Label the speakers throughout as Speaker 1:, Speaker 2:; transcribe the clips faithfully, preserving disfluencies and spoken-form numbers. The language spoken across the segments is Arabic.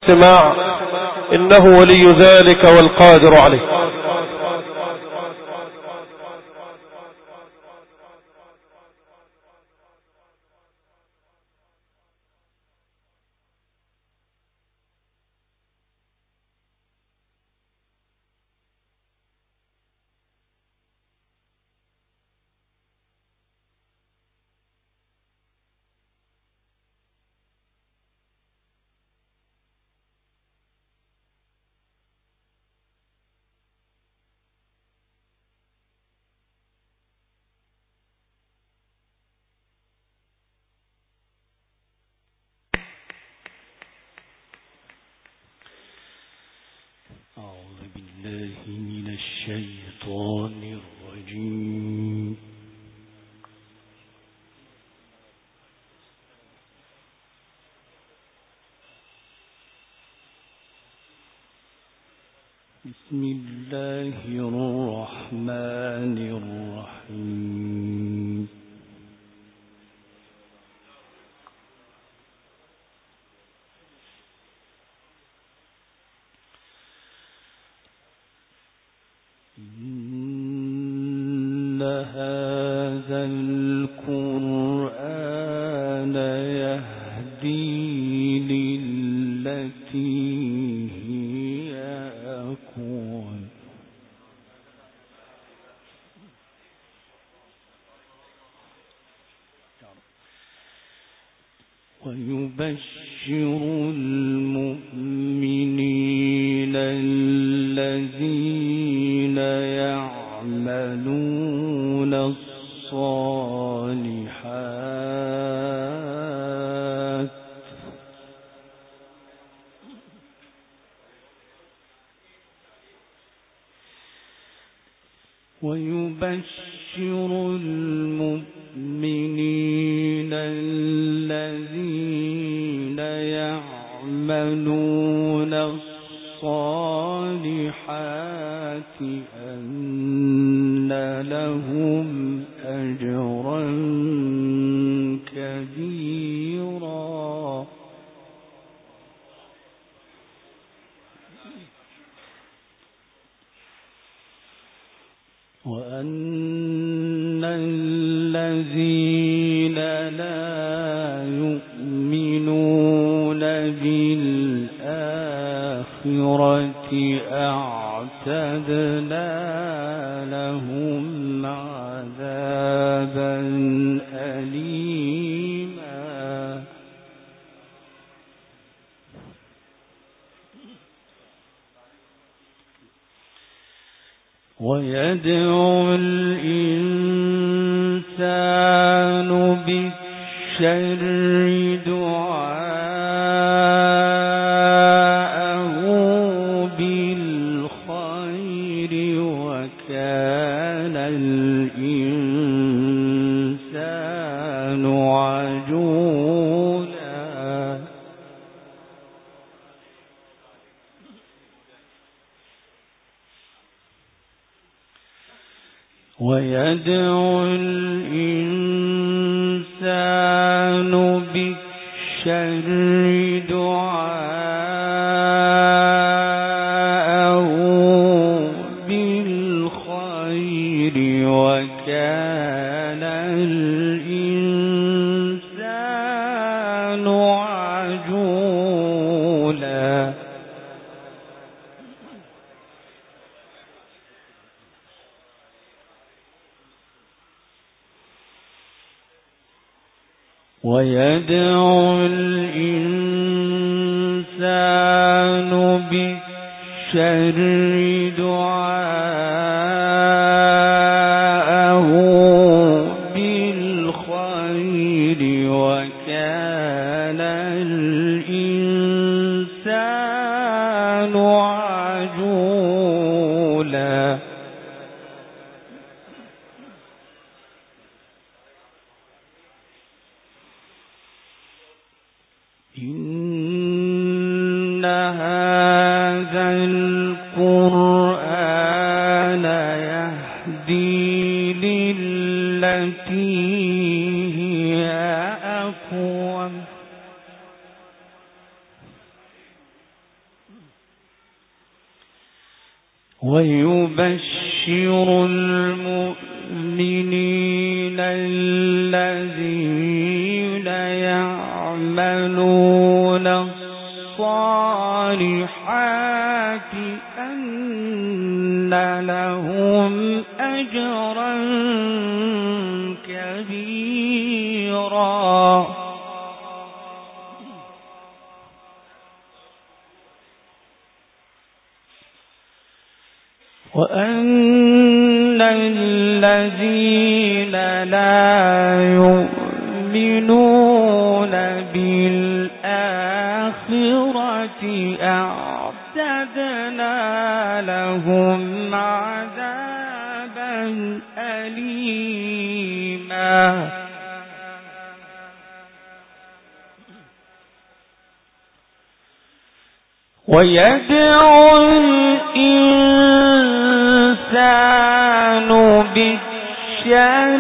Speaker 1: الاستماع إنه ولي ذلك والقادر عليه.
Speaker 2: أعوذ بالله من الشيطان الرجيم. بسم الله الرحمن الرحيم. إن هذا القرآن يهدي للتي هي أقوم ويبشر المؤمنين الذين يعملون الصالحات ويبشر المؤمنين الذين يعملون الصالحات أن لهم أجرا كبيرا وأن الذين لا يؤمنون بالآخرة أعتدنا لهم عذابا أليما ويدعو الإنسان بالشر دعاءه بالخير وكان الإنسان عجولا ويدعو الإنسان بالشر دعاءه بالخير وكان الإنسان عجولا ويدعو الإنسان بالشر دعاءه بالخير وكان الإنسان عجولا إن هذا القرآن يهدي للتي هي أقوم ويبشر المؤمنين الذين يعملون الصالحات أن لهم أجرا كبيرا وأن الذين لا يؤمنون بالآخرة أعتدنا لهم عذابا أليما ويدعو الإنسان بالشر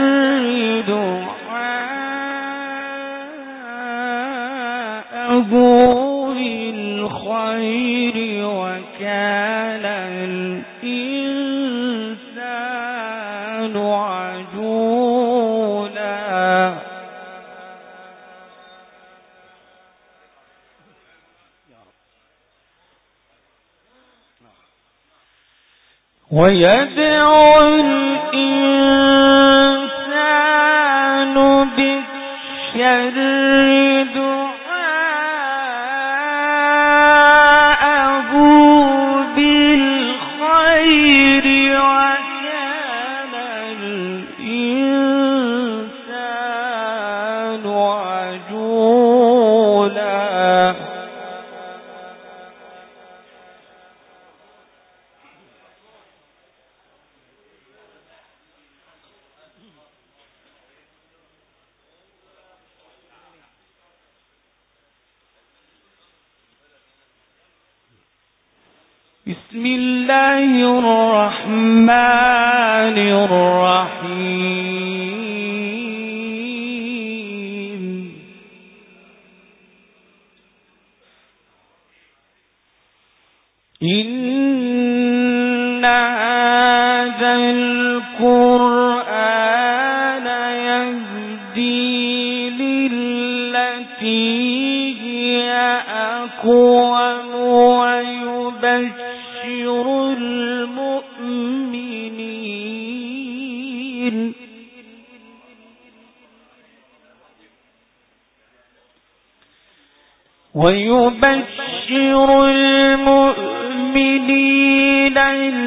Speaker 2: دعاءه بالخير وكان الإنسان عجولا ويدعو الإنسان بالشر دعاءه بالخير وكان الإنسان عجولا بسم الله الرحمن الرحيم إن هذا القرآن يهدي للتي هي أقوم ويبشر المؤمنين ويبشر المؤمنين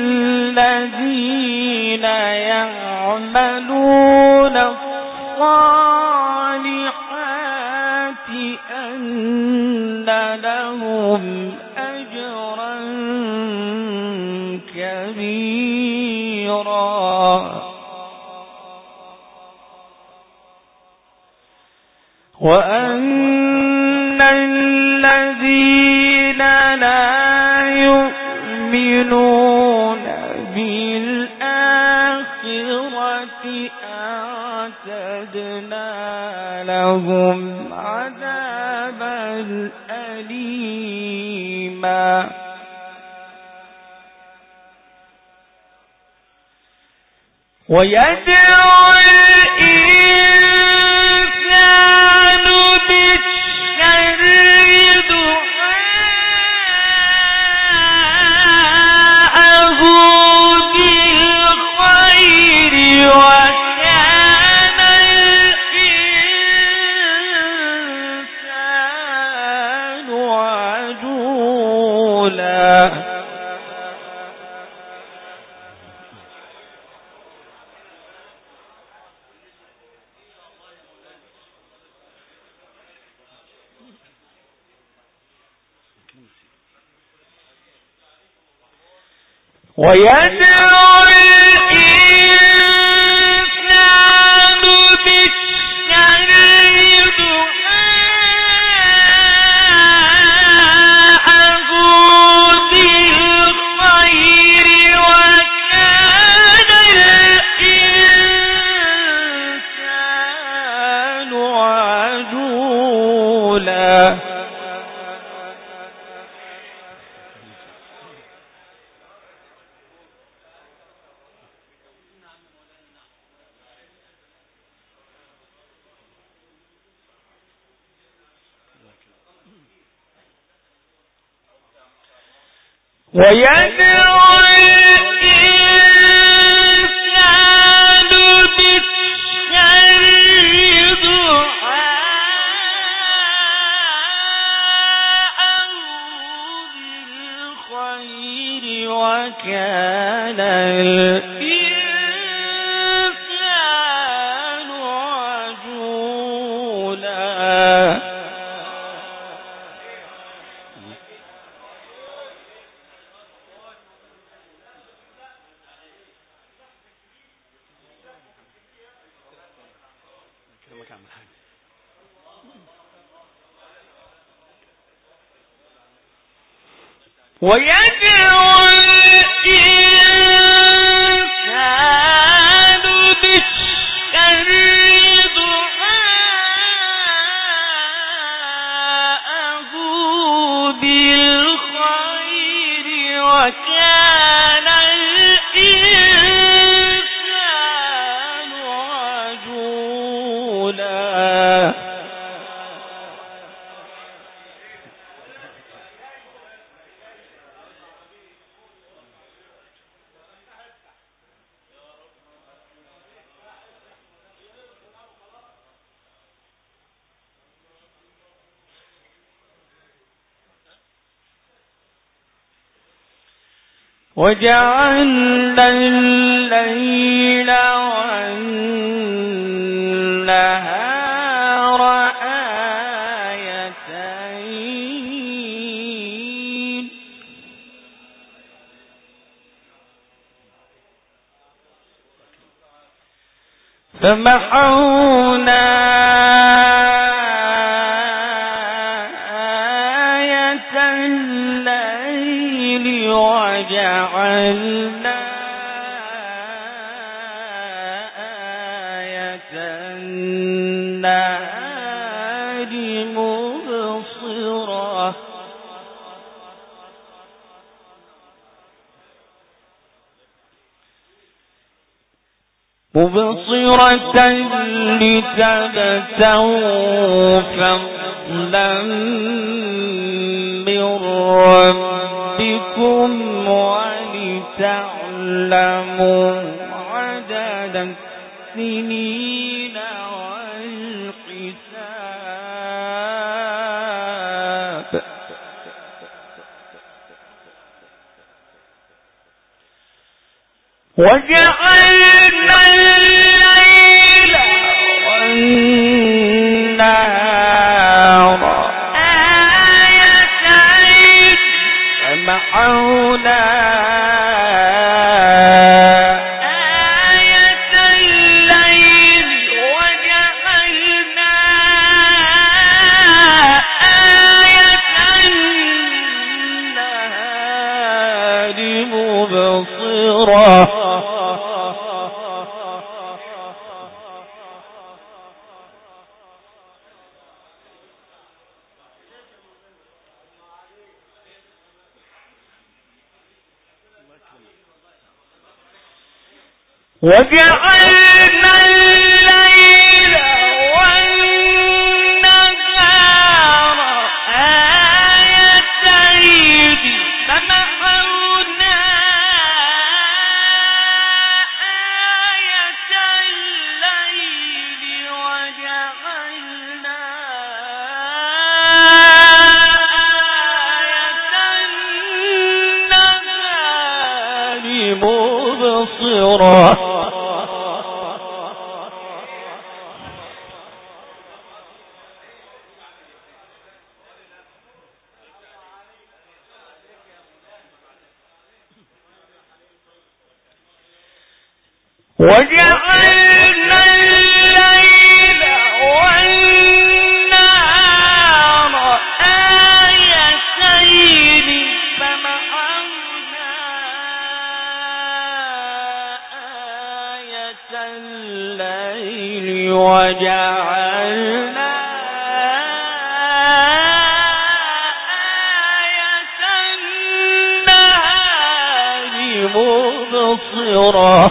Speaker 2: الذين يعملون الصالحات أن لهم أجرا كبيرا وأن الذين لا يؤمنون بالآخرة أعتدنا لهم عذابا أليما ويدعو الإنسان بالشر دعاءه بالخير وكان الإنسان عجولا ويدعو الإنسان بالشر دعاءه بالخير وكان الإنسان عجولا ويدعو الإنسان بالشر دعاءه بالخير وكان الإنسان عجولا. ويدعو الإنسان بالشر دعاءه بالخير وكان الإنسان عجولا. وجعلنا الليل والنهار آيتين فمحونا آية الليل وجعلنا آية النهار مبصرة مبصرة لتبتغوا فضلا من ربكم ولتعلموا عدد السنين والحساب. وجعلنا الليل والنهار آيتين فمحونا آية الليل وجعلنا آية النهار مبصرة وجعلنا الليل والنهار آيتين فمحونا آية الليل وجعلنا آية النهار مبصرة. وجعلنا الليل والنهار آيتين فمحونا آية الليل وجعلنا آية النهار مبصرة.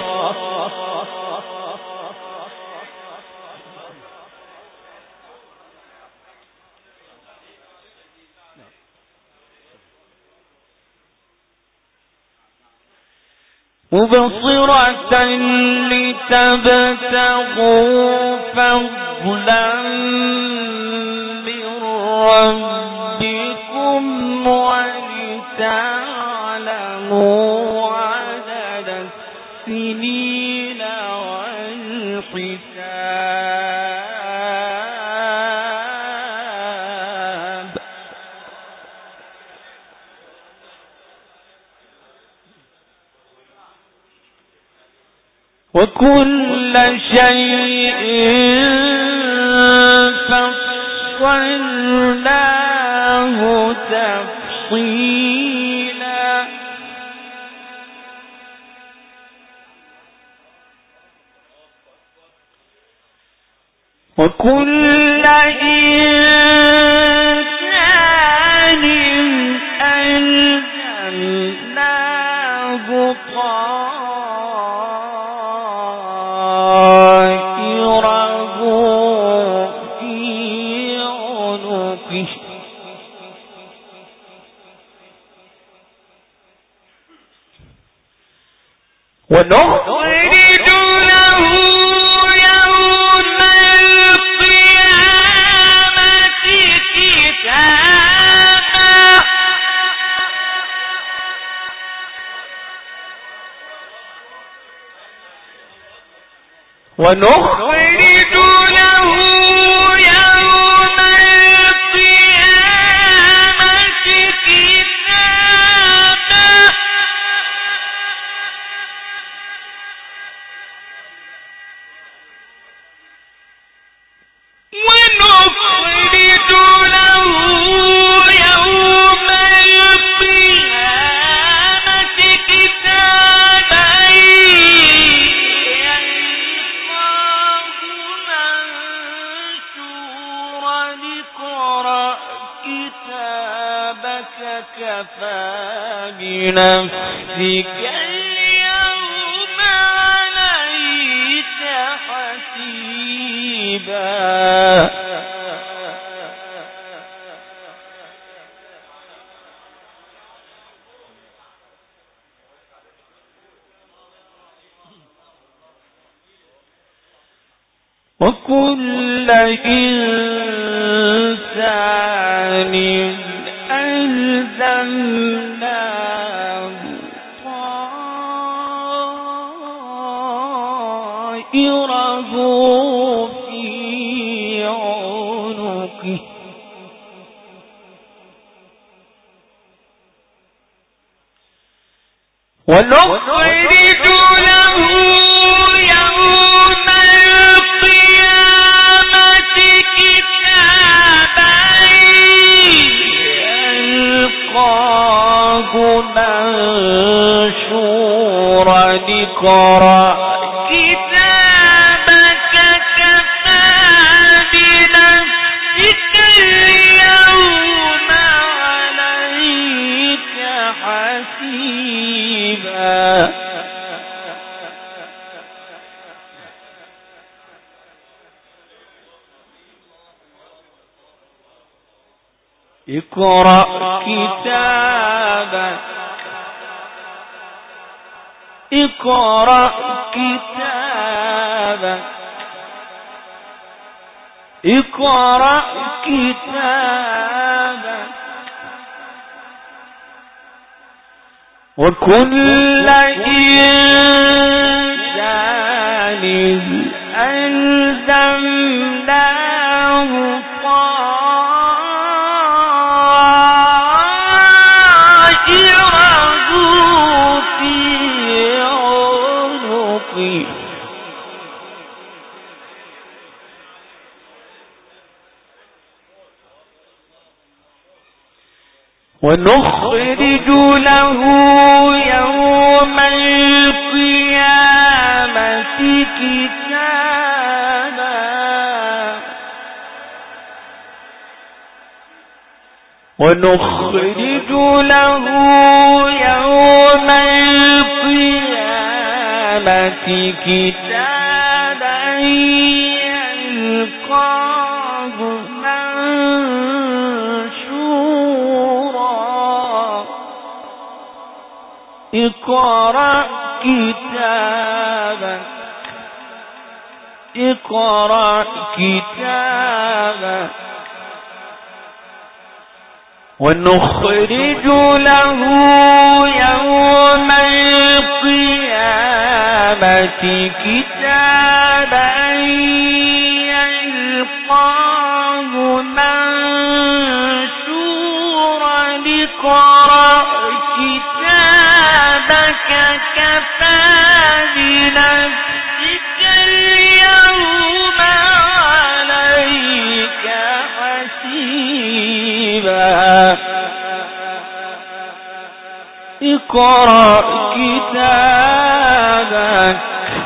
Speaker 2: مبصرة لتبتغوا فضلا من ربكم ولتعلموا عدد السنين والحساب. وكل شيء فصلناه تفصيلا. وكل إنسان ألزمناه طائره في عنقه ونخرج له يوم القيامة كتابا ونخرج له يوم القيامة كتابا ونخرج له يوم القيامة كتابا يلقاه منشورا اقرأ كتابك كفى بنفسك اليوم عليك حسيبا. وكل إنسان ألزمناه طائره في عنقه ونخرج له يوم القيامة كتابا يلقاه منشورا اقرأ كتابك كفى بنفسك اليوم عليك حسيبا. اقرأ كتابك اقرأ كتابك اقرأ كتابك وكل إنسان ألزمناه طائره في عنقه ونخرج له يوم القيامة كتابا ونخرج له يوم القيامة كتابا يلقاه منشورا اقرأ كتابك اقرأ كتابك ونخرج له يوم القيامة كتابا يلقاه منشورا اقرأ كتابك كفى بنفسك اليوم عليك حسيبا اقرأ كتابك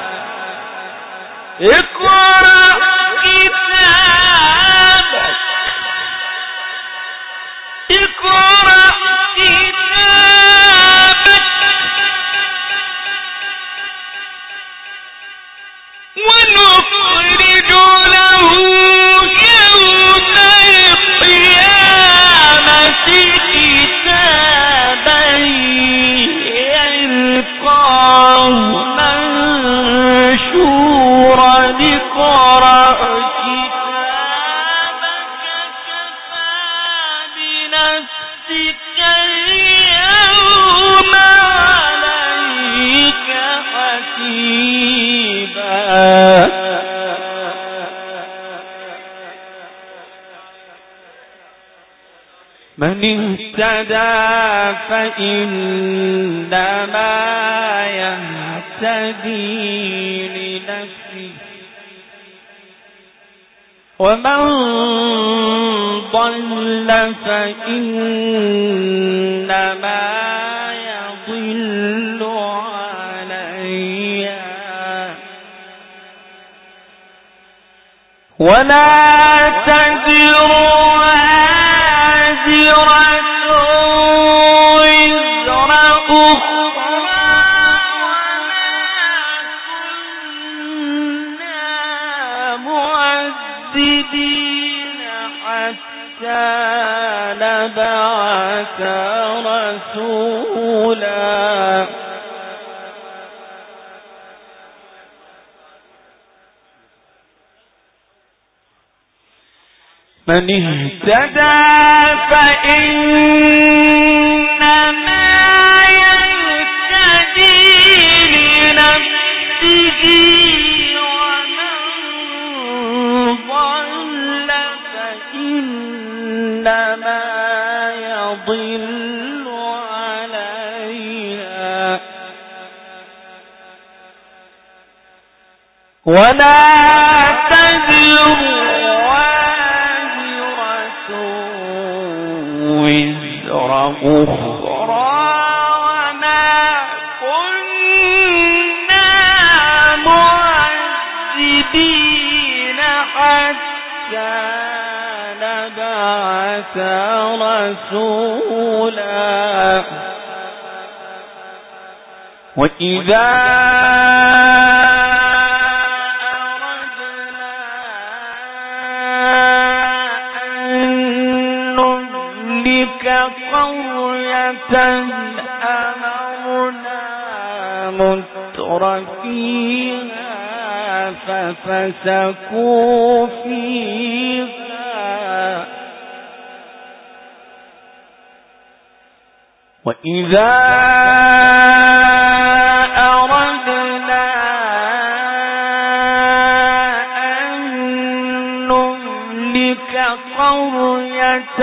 Speaker 2: اقرأ كتابك اقرأ كتابك ونخرج له يوم القيامة كتابا يلقاه منشورا اقرأ كتابك كفى بنفسك اليوم عليك حسيبا من اهتدى فإنما يهتدي لنفسه ومن ضل فإنما يضل عليها ولا تزر وازرة وزر أخرى وما كنا معذبين حتى نبعث رسولا من اهتدى فإنما يهتدي لنفسه ومن ضل فإنما يضل عليها ولا تزر وزر أخرى وما كنا معذبين حتى نبعث رسولا وإذا قرية أمرنا متر فيها ففسقوا فيها وإذا أردنا أن نهلك قرية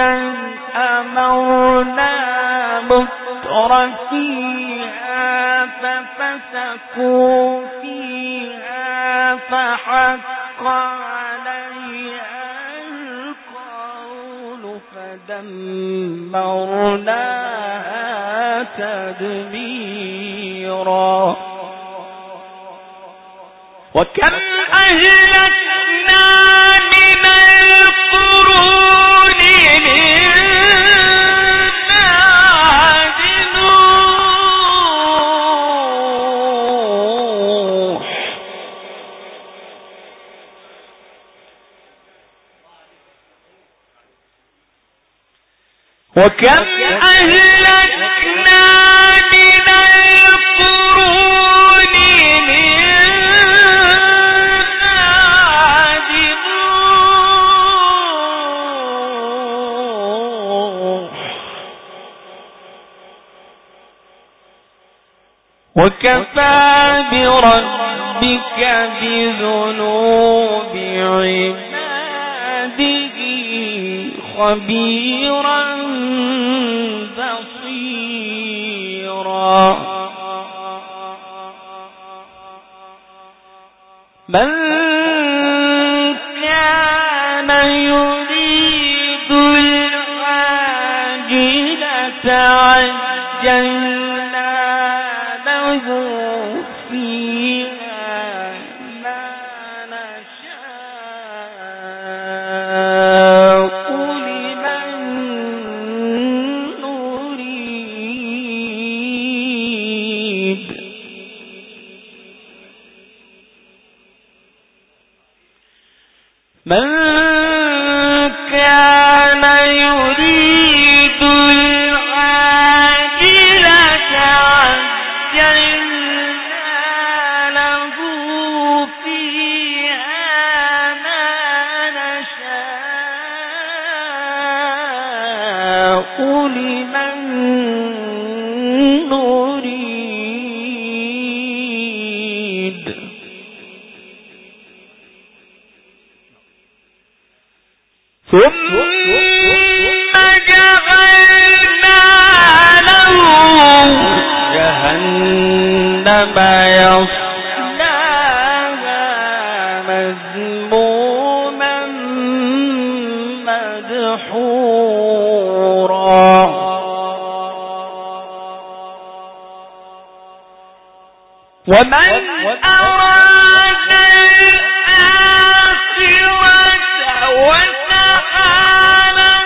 Speaker 2: أمرنا متر فيها ففسقوا فيها فحق عليها القول فدمرناها تدميرا وكم أهلكنا من القرون وكم أهلكنا من القرون وكفى بربك بذنوب عباده خبيرا بصيرا من كان يريد العاجلة عجلنا له فيها ما نشاء لمن نريد من كان يريد العاجلة عجلنا له فيها ما نشاء لمن نريد ثم جعلنا له جهنم يصلاها مذموما مدحورا ومن أراد الآخرة وسعى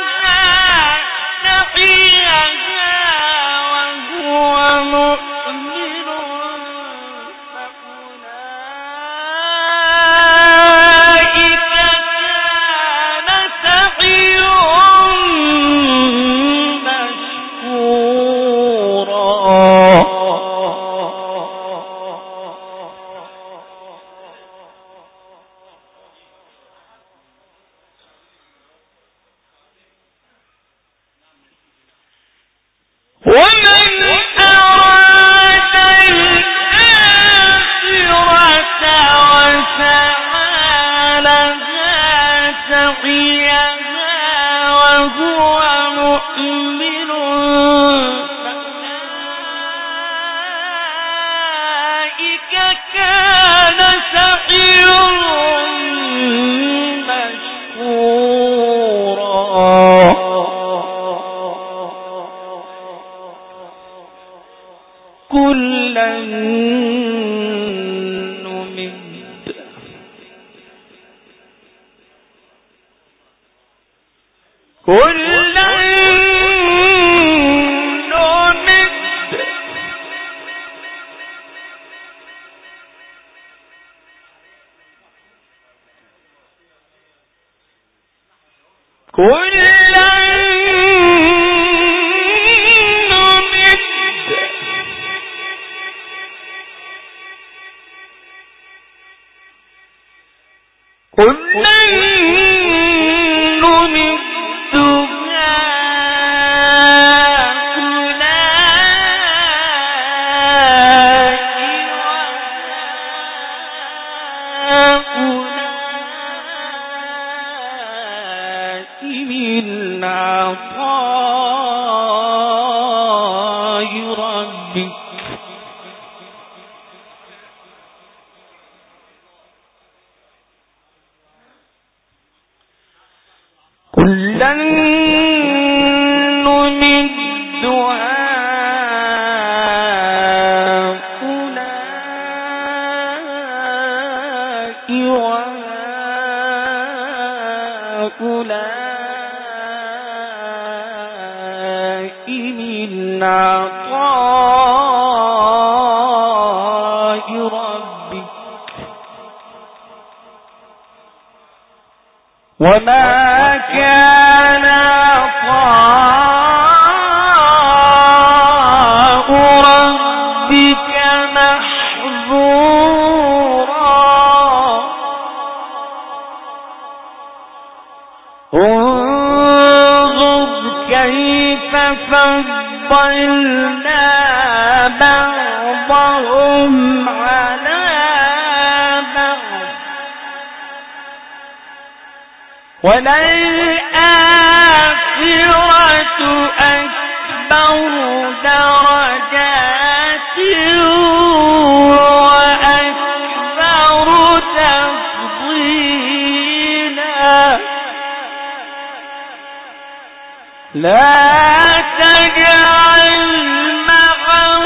Speaker 2: سعيها وهو مؤمن فأولئك كان سعيهم مشكورا ومن أراد الآخرة وسعى لها سعيها وهو مؤمن فأولئك كان سعيهم مشكورا كلا نمد كلا نمد كلا كلا نمد هؤلاء من عطاء ربك كلا نمد هؤلاء وهؤلاء من عطاء ربك وما كان عطاء ربك محظورا انظر كيف فضلنا بعضهم وللآخرة أكبر درجات وأكبر تفضيلا لا تجعل مع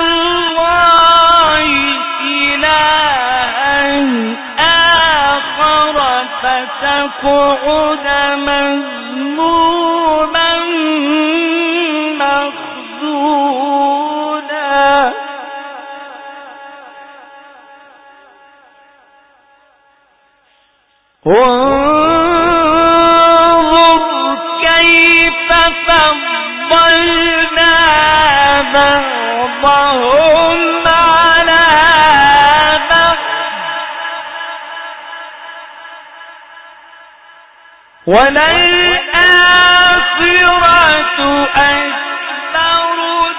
Speaker 2: الله إلها آخر فتقعد مذموما مخذولا انظر كيف فضلنا بعضهم على بعض وللآخرة أكبر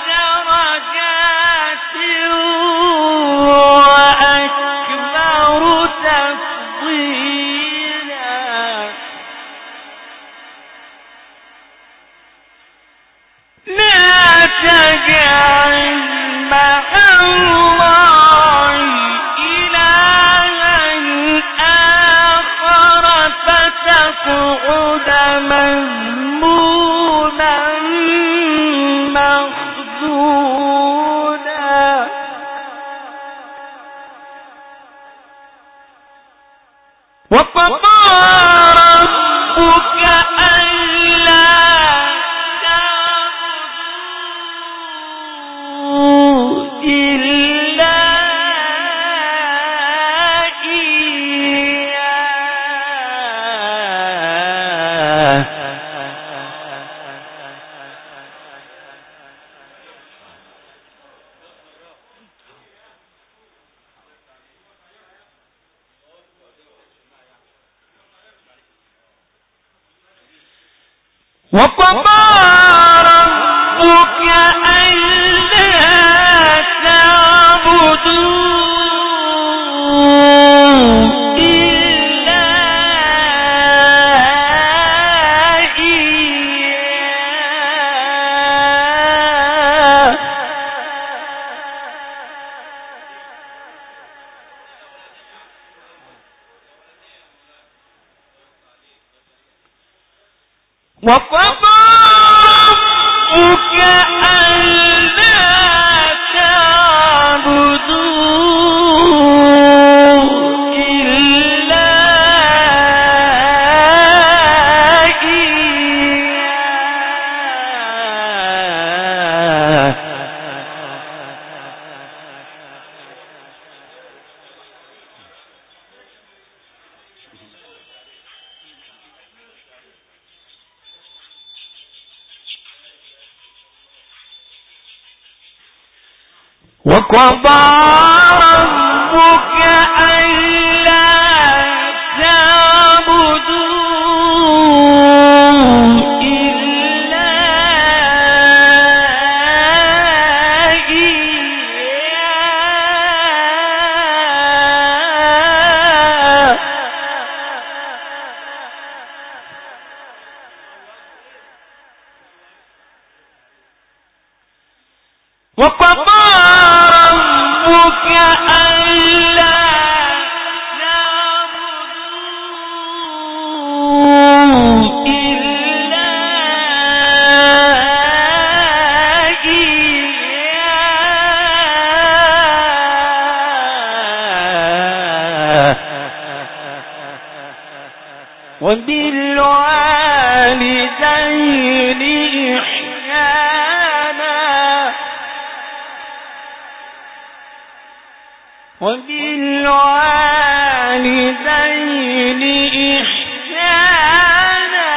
Speaker 2: درجات وأكبر تفضيلا لا تجعل مع الله إلها آخر فتقعد مذموما مخذولا وقضى ربك ألا تعبدوا إلا إياه وقضى ربك ألا تعبدوا إلا إياه وقضى ربك ألا تعبدوا إلا إياه وقضى ربك ألا تعبدوا إلا إياه وقضى ربك ألا تعبدوا إلا إياه وبالوالدين إحسانا وبالوالدين إحسانا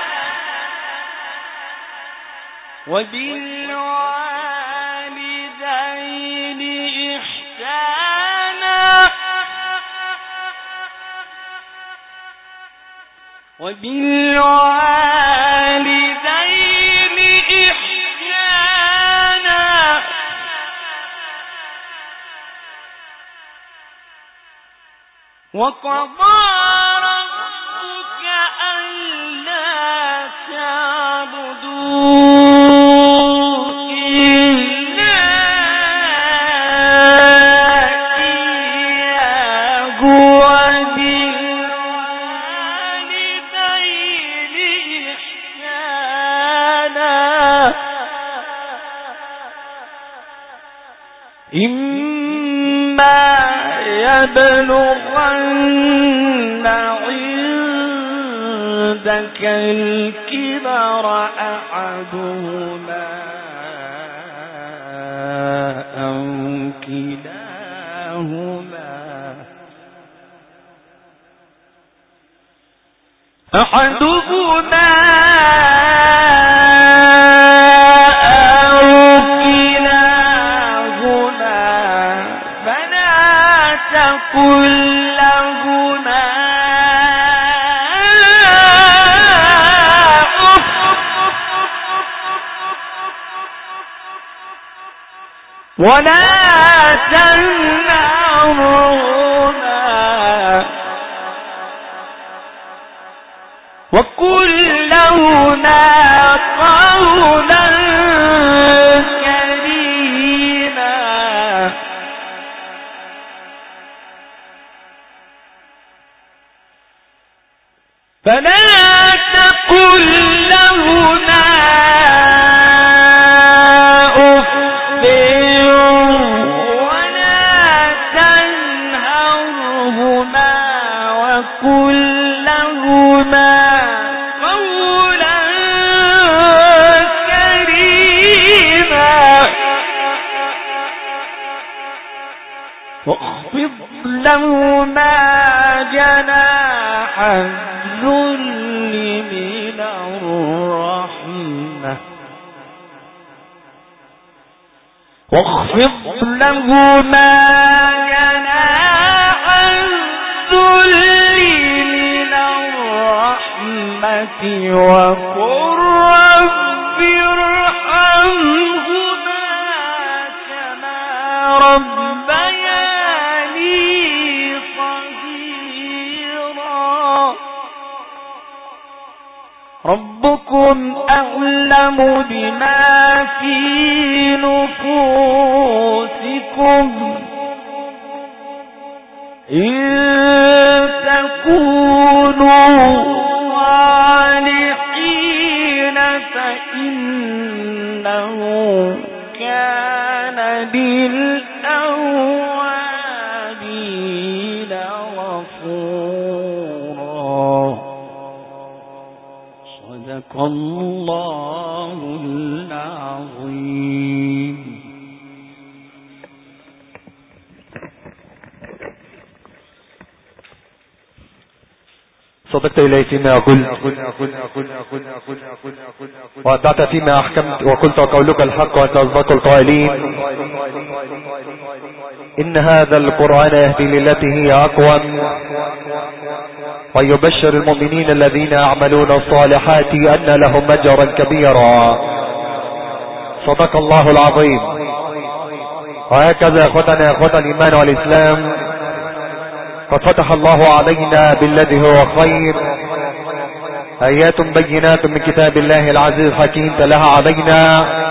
Speaker 2: وبالوالدين إحسانا وبالوالدين إحسانا وقضى ربك ألا الكبر أحدهما أو كلاهما أحدهما أو كلاهما فلا تقل لهما ولا تنهرهما وقل لهما قولا كريما فلا تقل لهما واخفض لهما جناح الذل من الرحمة واخفض لهما جناح الذل من الرحمة وقل رب ارحمهما كما ربياني صغيرا ربكم أعلم بما في نفوسكم إن تكونوا صالحين فإنه كان للأوابين غفورا صدق الله العظيم.
Speaker 3: صدقت إلي فيما قلت وأطعت فيما أحكمت وقلت وقولك الحق وأنت أصدق القائلين. إن هذا القرآن يهدي للتي هي أقوم ويبشر المؤمنين الذين يعملون الصالحات أن لهم أجرا كبيرا. صدق الله العظيم. وهكذا أخوتنا يا أخوة الإيمان والإسلام قد فتح الله علينا بالذي هو خير آيات بينات من كتاب الله العزيز الحكيم تلاها علينا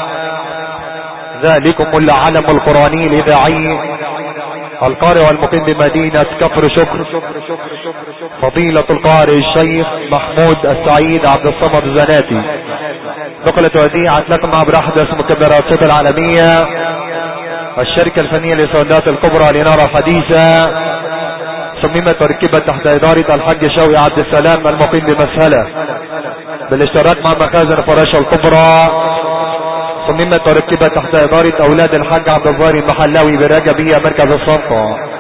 Speaker 3: ذلكم العلم القرآني الإذاعي القارئ والمقيم بمدينة كفر شكر فضيلة القارئ الشيخ محمود السعيد عبد الصمد الزناتي. نقلت وديعت لكم عبر أحدث مكبرات صوت العالمية الشركة الفنية للسودات الكبرى لنارة حديثة صممت وركبت تحت إدارة الحاج شوقي عبد السلام المقيم بمسهلة بالاشتراك مع مخازن فراشة الكبرى. صممت وركبت تحت إدارة أولاد الحاج عبد الظاهر المحلاوي برجبية مركز الصنطة.